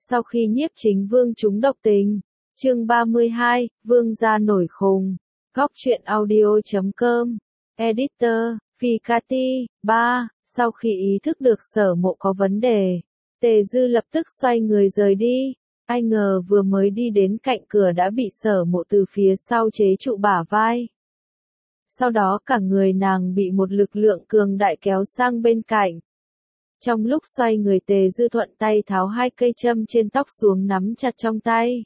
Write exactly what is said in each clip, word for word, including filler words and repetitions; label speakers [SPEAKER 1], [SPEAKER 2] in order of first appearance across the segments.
[SPEAKER 1] Sau khi Nhiếp Chính Vương trúng độc tình, chương ba mươi hai, Vương gia nổi khùng. Góc truyện audio chấm com, Editor, Phi Cati, ba. Sau khi ý thức được Sở Mộ có vấn đề, Tề Dư lập tức xoay người rời đi. Ai ngờ vừa mới đi đến cạnh cửa đã bị Sở Mộ từ phía sau chế trụ bả vai. Sau đó cả người nàng bị một lực lượng cường đại kéo sang bên cạnh. Trong lúc xoay người, Tề Dư thuận tay tháo hai cây châm trên tóc xuống nắm chặt trong tay.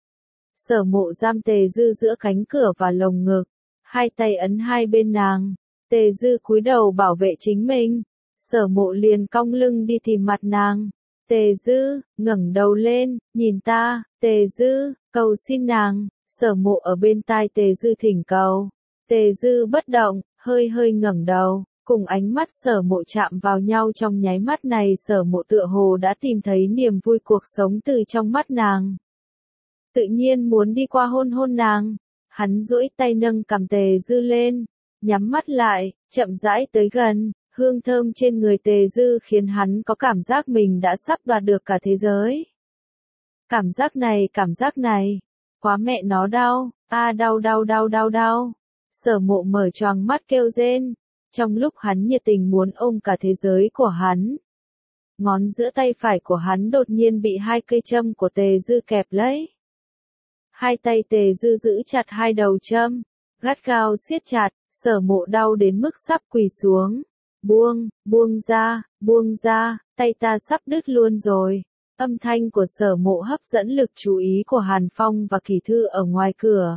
[SPEAKER 1] Sở Mộ giam Tề Dư giữa cánh cửa và lồng ngực, hai tay ấn hai bên nàng. Tề Dư cúi đầu bảo vệ chính mình. Sở Mộ liền cong lưng đi tìm mặt nàng. Tề Dư, ngẩng đầu lên, nhìn ta. Tề Dư, cầu xin nàng. Sở Mộ ở bên tai Tề Dư thỉnh cầu. Tề Dư bất động, hơi hơi ngẩng đầu, cùng ánh mắt Sở Mộ chạm vào nhau. Trong nháy mắt này Sở Mộ tựa hồ đã tìm thấy niềm vui cuộc sống từ trong mắt nàng. Tự nhiên muốn đi qua hôn hôn nàng. Hắn duỗi tay nâng cằm Tề Dư lên, nhắm mắt lại, chậm rãi tới gần. Hương thơm trên người Tề Dư khiến hắn có cảm giác mình đã sắp đoạt được cả thế giới. Cảm giác này, cảm giác này, quá mẹ nó đau, a đau đau đau đau đau. Sở Mộ mở choàng mắt kêu rên, trong lúc hắn nhiệt tình muốn ôm cả thế giới của hắn. Ngón giữa tay phải của hắn đột nhiên bị hai cây châm của Tề Dư kẹp lấy. Hai tay Tề Dư giữ chặt hai đầu châm, gắt gao siết chặt. Sở Mộ đau đến mức sắp quỳ xuống. Buông, buông ra, buông ra, tay ta sắp đứt luôn rồi. Âm thanh của Sở Mộ hấp dẫn lực chú ý của Hàn Phong và Kỳ Thư ở ngoài cửa.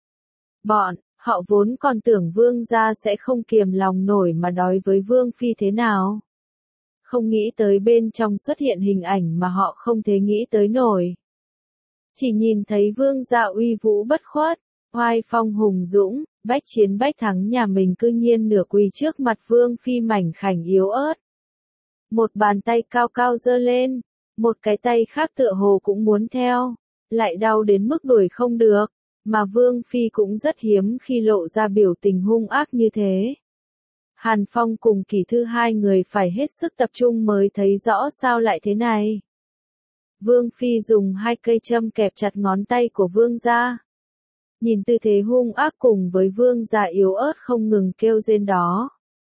[SPEAKER 1] Bọn họ vốn còn tưởng Vương gia sẽ không kiềm lòng nổi mà nói với Vương phi thế nào. Không nghĩ tới bên trong xuất hiện hình ảnh mà họ không thể nghĩ tới nổi. Chỉ nhìn thấy Vương gia uy vũ bất khuất, oai phong hùng dũng, bách chiến bách thắng, nhà mình cư nhiên nửa quỳ trước mặt Vương phi mảnh khảnh yếu ớt. Một bàn tay cao cao giơ lên, một cái tay khác tựa hồ cũng muốn theo, lại đau đến mức đuổi không được, mà Vương phi cũng rất hiếm khi lộ ra biểu tình hung ác như thế. Hàn Phong cùng Kỳ Thư hai người phải hết sức tập trung mới thấy rõ sao lại thế này. Vương phi dùng hai cây châm kẹp chặt ngón tay của Vương gia. Nhìn tư thế hung ác cùng với Vương gia yếu ớt không ngừng kêu rên đó.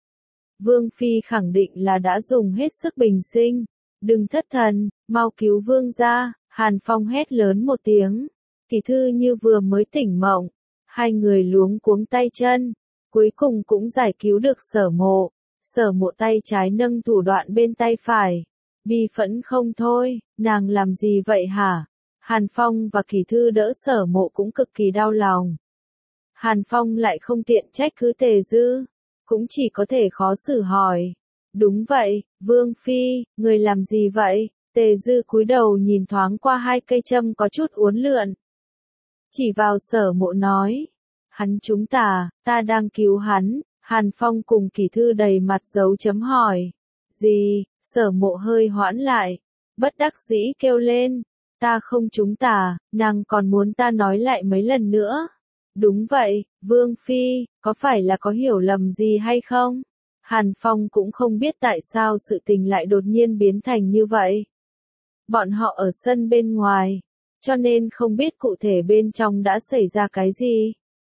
[SPEAKER 1] Vương phi khẳng định là đã dùng hết sức bình sinh. Đừng thất thần, mau cứu Vương gia. Hàn Phong hét lớn một tiếng. Kỳ Thư như vừa mới tỉnh mộng. Hai người luống cuống tay chân. Cuối cùng cũng giải cứu được Sở Mộ. Sở Mộ tay trái nâng thủ đoạn bên tay phải. Bi phẫn không thôi, nàng làm gì vậy hả? Hàn Phong và Kỳ Thư đỡ Sở Mộ cũng cực kỳ đau lòng. Hàn Phong lại không tiện trách cứ Tề Dư, cũng chỉ có thể khó xử hỏi. Đúng vậy, Vương phi, người làm gì vậy? Tề Dư cúi đầu nhìn thoáng qua hai cây châm có chút uốn lượn. Chỉ vào Sở Mộ nói, hắn chúng ta, ta đang cứu hắn. Hàn Phong cùng Kỳ Thư đầy mặt dấu chấm hỏi. Gì? Sở Mộ hơi hoãn lại, bất đắc dĩ kêu lên. Ta không chúng ta, nàng còn muốn ta nói lại mấy lần nữa. Đúng vậy, Vương phi, có phải là có hiểu lầm gì hay không? Hàn Phong cũng không biết tại sao sự tình lại đột nhiên biến thành như vậy. Bọn họ ở sân bên ngoài, cho nên không biết cụ thể bên trong đã xảy ra cái gì.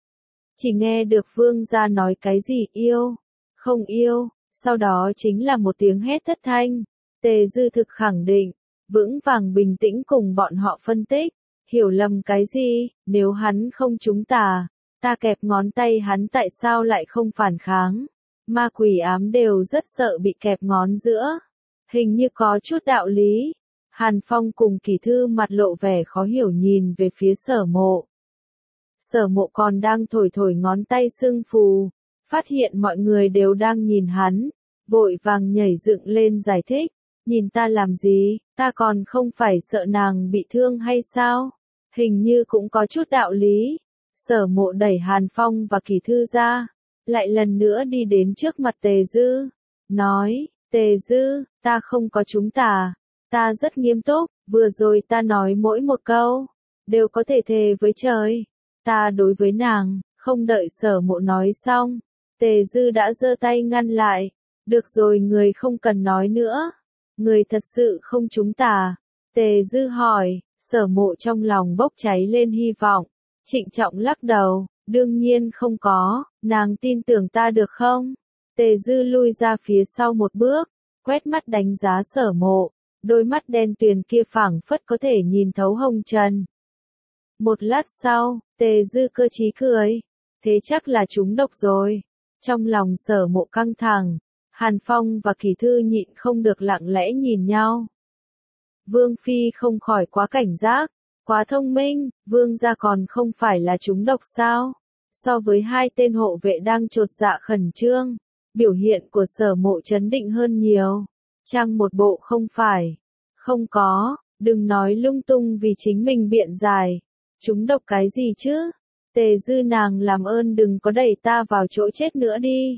[SPEAKER 1] Chỉ nghe được Vương gia nói cái gì yêu, không yêu, sau đó chính là một tiếng hét thất thanh. Tề Dư thực khẳng định, vững vàng bình tĩnh cùng bọn họ phân tích. Hiểu lầm cái gì? Nếu hắn không trúng ta, ta kẹp ngón tay hắn tại sao lại không phản kháng? Ma quỷ ám đều rất sợ bị kẹp ngón giữa. Hình như có chút đạo lý. Hàn Phong cùng Kỳ Thư mặt lộ vẻ khó hiểu nhìn về phía Sở Mộ. Sở Mộ còn đang thổi thổi ngón tay sưng phù, phát hiện mọi người đều đang nhìn hắn, vội vàng nhảy dựng lên giải thích. Nhìn ta làm gì, ta còn không phải sợ nàng bị thương hay sao? Hình như cũng có chút đạo lý. Sở Mộ đẩy Hàn Phong và Kỳ Thư ra, lại lần nữa đi đến trước mặt Tề Dư, nói, Tề Dư, ta không có chúng ta, ta rất nghiêm túc, vừa rồi ta nói mỗi một câu, đều có thể thề với trời, ta đối với nàng, không đợi Sở Mộ nói xong, Tề Dư đã giơ tay ngăn lại, được rồi người không cần nói nữa, người thật sự không chúng ta. Tề Dư hỏi, Sở Mộ trong lòng bốc cháy lên hy vọng. Trịnh trọng lắc đầu, đương nhiên không có, nàng tin tưởng ta được không? Tề Dư lui ra phía sau một bước, quét mắt đánh giá Sở Mộ, đôi mắt đen tuyền kia phảng phất có thể nhìn thấu hồng trần. Một lát sau, Tề Dư cơ trí cười, thế chắc là trúng độc rồi. Trong lòng Sở Mộ căng thẳng, Hàn Phong và Kỳ Thư nhịn không được lặng lẽ nhìn nhau. Vương Phi không khỏi quá cảnh giác, quá thông minh, Vương gia còn không phải là trúng độc sao? So với hai tên hộ vệ đang chột dạ khẩn trương, biểu hiện của Sở Mộ trấn định hơn nhiều. Trang một bộ không phải, không có, đừng nói lung tung vì chính mình biện giải. Trúng độc cái gì chứ? Tề Dư nàng làm ơn đừng có đẩy ta vào chỗ chết nữa đi.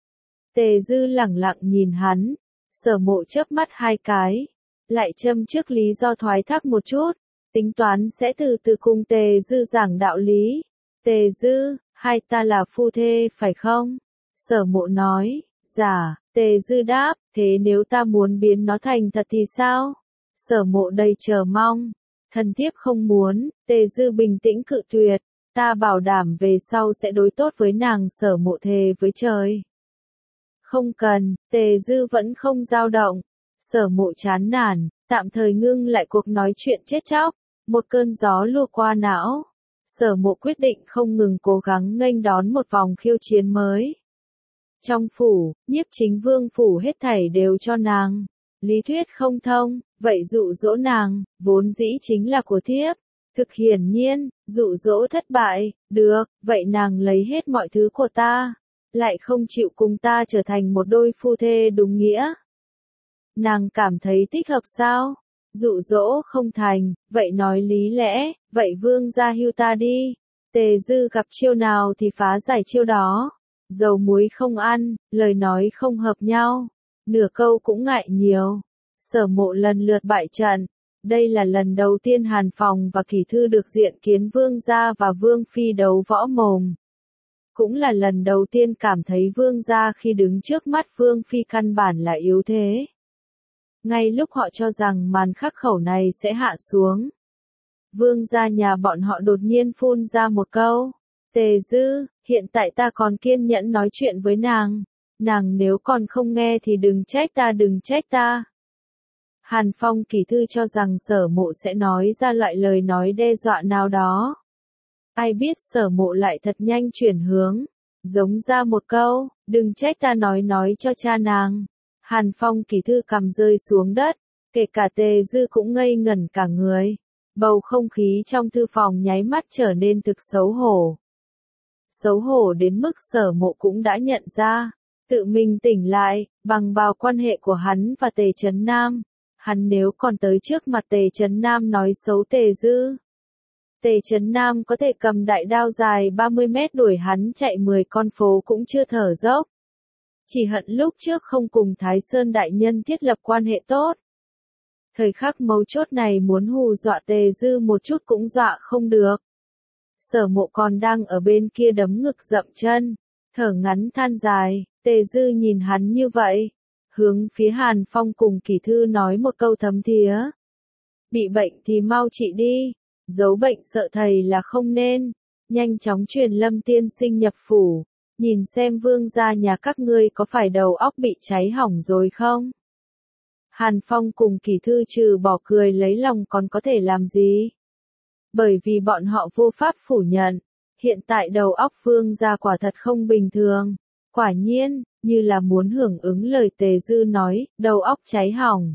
[SPEAKER 1] Tề Dư lẳng lặng nhìn hắn, Sở Mộ chớp mắt hai cái, lại châm trước lý do thoái thác một chút, tính toán sẽ từ từ cùng Tề Dư giảng đạo lý. Tề Dư, hai ta là phu thê phải không? Sở Mộ nói, dạ. Tề Dư đáp, thế nếu ta muốn biến nó thành thật thì sao? Sở Mộ đầy chờ mong, thân thiếp không muốn. Tề Dư bình tĩnh cự tuyệt, ta bảo đảm về sau sẽ đối tốt với nàng. Sở Mộ thề với trời. Không cần, Tề Dư vẫn không dao động. Sở Mộ chán nản, tạm thời ngưng lại cuộc nói chuyện chết chóc. Một cơn gió lùa qua não. Sở Mộ quyết định không ngừng cố gắng nghênh đón một vòng khiêu chiến mới. Trong phủ, Nhiếp Chính Vương phủ hết thảy đều cho nàng. Lý thuyết không thông, vậy dụ dỗ nàng, vốn dĩ chính là của thiếp. Thực hiển nhiên, dụ dỗ thất bại, được, vậy nàng lấy hết mọi thứ của ta. Lại không chịu cùng ta trở thành một đôi phu thê đúng nghĩa. Nàng cảm thấy thích hợp sao? Dụ dỗ không thành, vậy nói lý lẽ, vậy vương gia hưu ta đi. Tề Dư gặp chiêu nào thì phá giải chiêu đó. Dầu muối không ăn, lời nói không hợp nhau. Nửa câu cũng ngại nhiều. Sở Mộ lần lượt bại trận. Đây là lần đầu tiên Hàn Phòng và Kỳ Thư được diện kiến vương gia và vương phi đấu võ mồm. Cũng là lần đầu tiên cảm thấy vương gia khi đứng trước mắt vương phi căn bản là yếu thế. Ngay lúc họ cho rằng màn khắc khẩu này sẽ hạ xuống, vương gia nhà bọn họ đột nhiên phun ra một câu. Tề Dư, hiện tại ta còn kiên nhẫn nói chuyện với nàng. Nàng nếu còn không nghe thì đừng trách ta đừng trách ta. Hàn Phong Kỳ Thư cho rằng Sở Mộ sẽ nói ra loại lời nói đe dọa nào đó. Ai biết Sở Mộ lại thật nhanh chuyển hướng. Giống ra một câu, đừng trách ta nói nói cho cha nàng. Hàn Phong Kỳ Thư cầm rơi xuống đất. Kể cả Tề Dư cũng ngây ngẩn cả người. Bầu không khí trong thư phòng nháy mắt trở nên thực xấu hổ. Xấu hổ đến mức Sở Mộ cũng đã nhận ra. Tự mình tỉnh lại, bằng vào quan hệ của hắn và Tề Chấn Nam. Hắn nếu còn tới trước mặt Tề Chấn Nam nói xấu Tề Dư. Tề Chấn Nam có thể cầm đại đao dài ba mươi mét đuổi hắn chạy mười con phố cũng chưa thở dốc. Chỉ hận lúc trước không cùng Thái Sơn đại nhân thiết lập quan hệ tốt. Thời khắc mấu chốt này muốn hù dọa Tề Dư một chút cũng dọa không được. Sở Mộ còn đang ở bên kia đấm ngực dậm chân, thở ngắn than dài. Tề Dư nhìn hắn như vậy, hướng phía Hàn Phong cùng Kỳ Thư nói một câu thấm thía. Bị bệnh thì mau trị đi, giấu bệnh sợ thầy là không nên. Nhanh chóng truyền Lâm tiên sinh nhập phủ, nhìn xem vương gia nhà các ngươi có phải đầu óc bị cháy hỏng rồi không. Hàn Phong cùng Kỳ Thư trừ bỏ cười lấy lòng còn có thể làm gì? Bởi vì bọn họ vô pháp phủ nhận, hiện tại đầu óc vương gia quả thật không bình thường. Quả nhiên, như là muốn hưởng ứng lời Tề Dư nói, đầu óc cháy hỏng.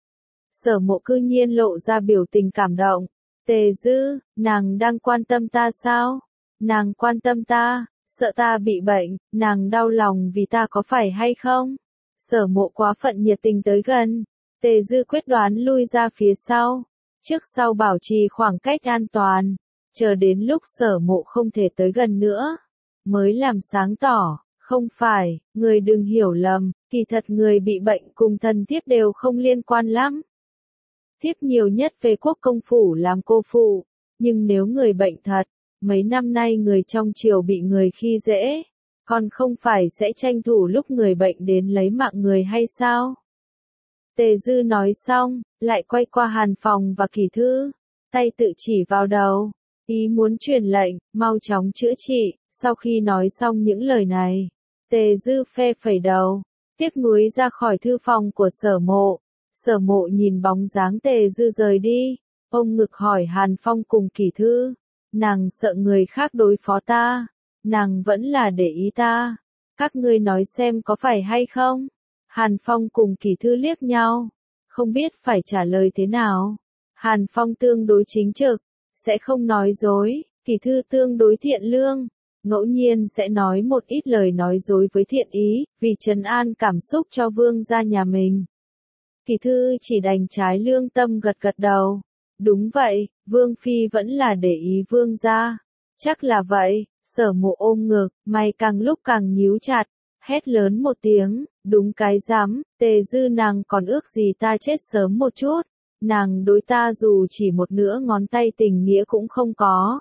[SPEAKER 1] Sở Mộ cư nhiên lộ ra biểu tình cảm động. Tề Dư, nàng đang quan tâm ta sao? Nàng quan tâm ta, sợ ta bị bệnh, nàng đau lòng vì ta có phải hay không? Sở Mộ quá phận nhiệt tình tới gần. Tề Dư quyết đoán lui ra phía sau. Trước sau bảo trì khoảng cách an toàn. Chờ đến lúc Sở Mộ không thể tới gần nữa. Mới làm sáng tỏ. Không phải, người đừng hiểu lầm, kỳ thật người bị bệnh cùng thần thiếp đều không liên quan lắm. Thiếp nhiều nhất về quốc công phủ làm cô phụ, nhưng nếu người bệnh thật, mấy năm nay người trong triều bị người khi dễ, còn không phải sẽ tranh thủ lúc người bệnh đến lấy mạng người hay sao? Tề Dư nói xong, lại quay qua Hàn Phong và Kỳ Thư, tay tự chỉ vào đầu, ý muốn truyền lệnh, mau chóng chữa trị. Sau khi nói xong những lời này, Tề Dư phe phẩy đầu, tiếc nuối ra khỏi thư phòng của Sở Mộ. Sở Mộ nhìn bóng dáng Tề Dư rời đi, ôm ngực hỏi Hàn Phong cùng Kỳ Thư, nàng sợ người khác đối phó ta, nàng vẫn là để ý ta, các ngươi nói xem có phải hay không? Hàn Phong cùng Kỳ Thư liếc nhau, không biết phải trả lời thế nào. Hàn Phong tương đối chính trực, sẽ không nói dối, Kỳ Thư tương đối thiện lương, ngẫu nhiên sẽ nói một ít lời nói dối với thiện ý, vì trấn an cảm xúc cho vương gia nhà mình. Kỳ Thư chỉ đành trái lương tâm gật gật đầu. Đúng vậy, Vương Phi vẫn là để ý vương gia. Chắc là vậy, Sở Mộ ôm ngực, mày càng lúc càng nhíu chặt, hét lớn một tiếng, đúng cái rắm, Tề Dư nàng còn ước gì ta chết sớm một chút, nàng đối ta dù chỉ một nửa ngón tay tình nghĩa cũng không có.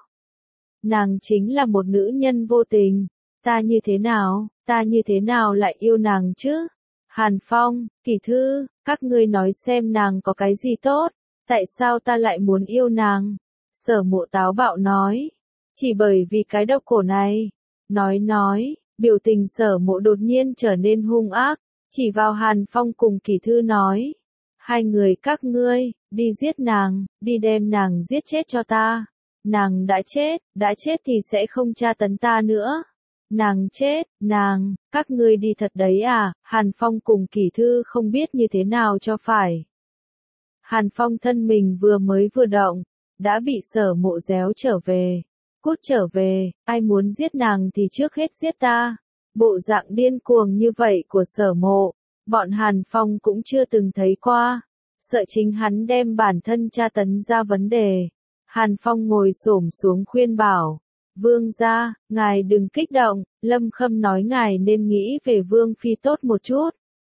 [SPEAKER 1] Nàng chính là một nữ nhân vô tình, ta như thế nào, ta như thế nào lại yêu nàng chứ? Hàn Phong, Kỳ Thư, các ngươi nói xem nàng có cái gì tốt, tại sao ta lại muốn yêu nàng? Sở Mộ táo bạo nói, chỉ bởi vì cái độc cổ này. Nói nói, biểu tình Sở Mộ đột nhiên trở nên hung ác, chỉ vào Hàn Phong cùng Kỳ Thư nói, hai người các ngươi, đi giết nàng, đi đem nàng giết chết cho ta. Nàng đã chết, đã chết thì sẽ không tra tấn ta nữa. Nàng chết, nàng, các ngươi đi thật đấy à? Hàn Phong cùng Kỳ Thư không biết như thế nào cho phải. Hàn Phong thân mình vừa mới vừa động, đã bị Sở Mộ réo trở về. Cút trở về, ai muốn giết nàng thì trước hết giết ta. Bộ dạng điên cuồng như vậy của Sở Mộ, bọn Hàn Phong cũng chưa từng thấy qua. Sợ chính hắn đem bản thân tra tấn ra vấn đề. Hàn Phong ngồi xổm xuống khuyên bảo, vương gia, ngài đừng kích động, Lâm Khâm nói ngài nên nghĩ về Vương Phi tốt một chút.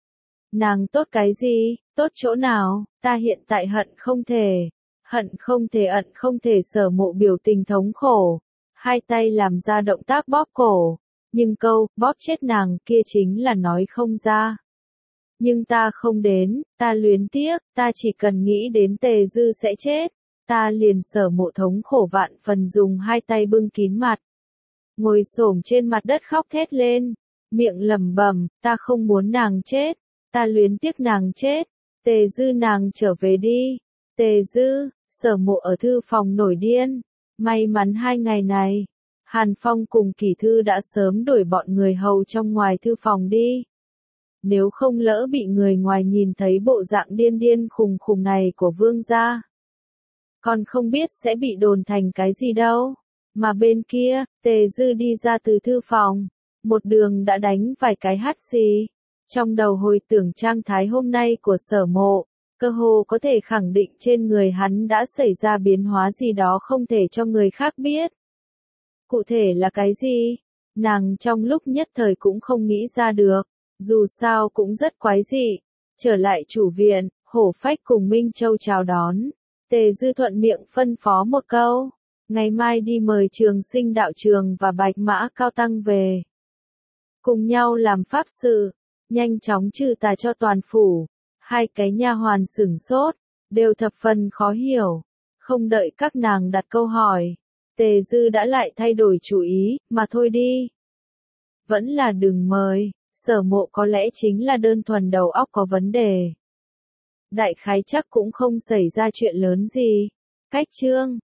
[SPEAKER 1] Nàng tốt cái gì, tốt chỗ nào, ta hiện tại hận không thể, hận không thể ẩn không thể. Sở Mộ biểu tình thống khổ, hai tay làm ra động tác bóp cổ, nhưng câu, bóp chết nàng kia chính là nói không ra. Nhưng ta không đến, ta luyến tiếc, ta chỉ cần nghĩ đến Tề Dư sẽ chết. Ta liền. Sở Mộ thống khổ vạn phần dùng hai tay bưng kín mặt, ngồi xổm trên mặt đất khóc thét lên, miệng lẩm bẩm, ta không muốn nàng chết, ta luyến tiếc nàng chết, Tề Dư nàng trở về đi, Tề Dư. Sở Mộ ở thư phòng nổi điên, may mắn hai ngày này, Hàn Phong cùng Kỳ Thư đã sớm đuổi bọn người hầu trong ngoài thư phòng đi. Nếu không lỡ bị người ngoài nhìn thấy bộ dạng điên điên khùng khùng này của vương gia, còn không biết sẽ bị đồn thành cái gì đâu. Mà bên kia, Tề Dư đi ra từ thư phòng, một đường đã đánh vài cái hắt xì. Trong đầu hồi tưởng trạng thái hôm nay của Sở Mộ, cơ hồ có thể khẳng định trên người hắn đã xảy ra biến hóa gì đó không thể cho người khác biết. Cụ thể là cái gì? Nàng trong lúc nhất thời cũng không nghĩ ra được, dù sao cũng rất quái dị. Trở lại chủ viện, Hổ Phách cùng Minh Châu chào đón. Tề Dư thuận miệng phân phó một câu, ngày mai đi mời Trường Sinh đạo trường và Bạch Mã Cao Tăng về. Cùng nhau làm pháp sự, nhanh chóng trừ tà cho toàn phủ. Hai cái nha hoàn sửng sốt, đều thập phần khó hiểu. Không đợi các nàng đặt câu hỏi, Tề Dư đã lại thay đổi chủ ý, mà thôi đi. Vẫn là đừng mời, Sở Mộ có lẽ chính là đơn thuần đầu óc có vấn đề. Đại khái chắc cũng không xảy ra chuyện lớn gì. Cách chương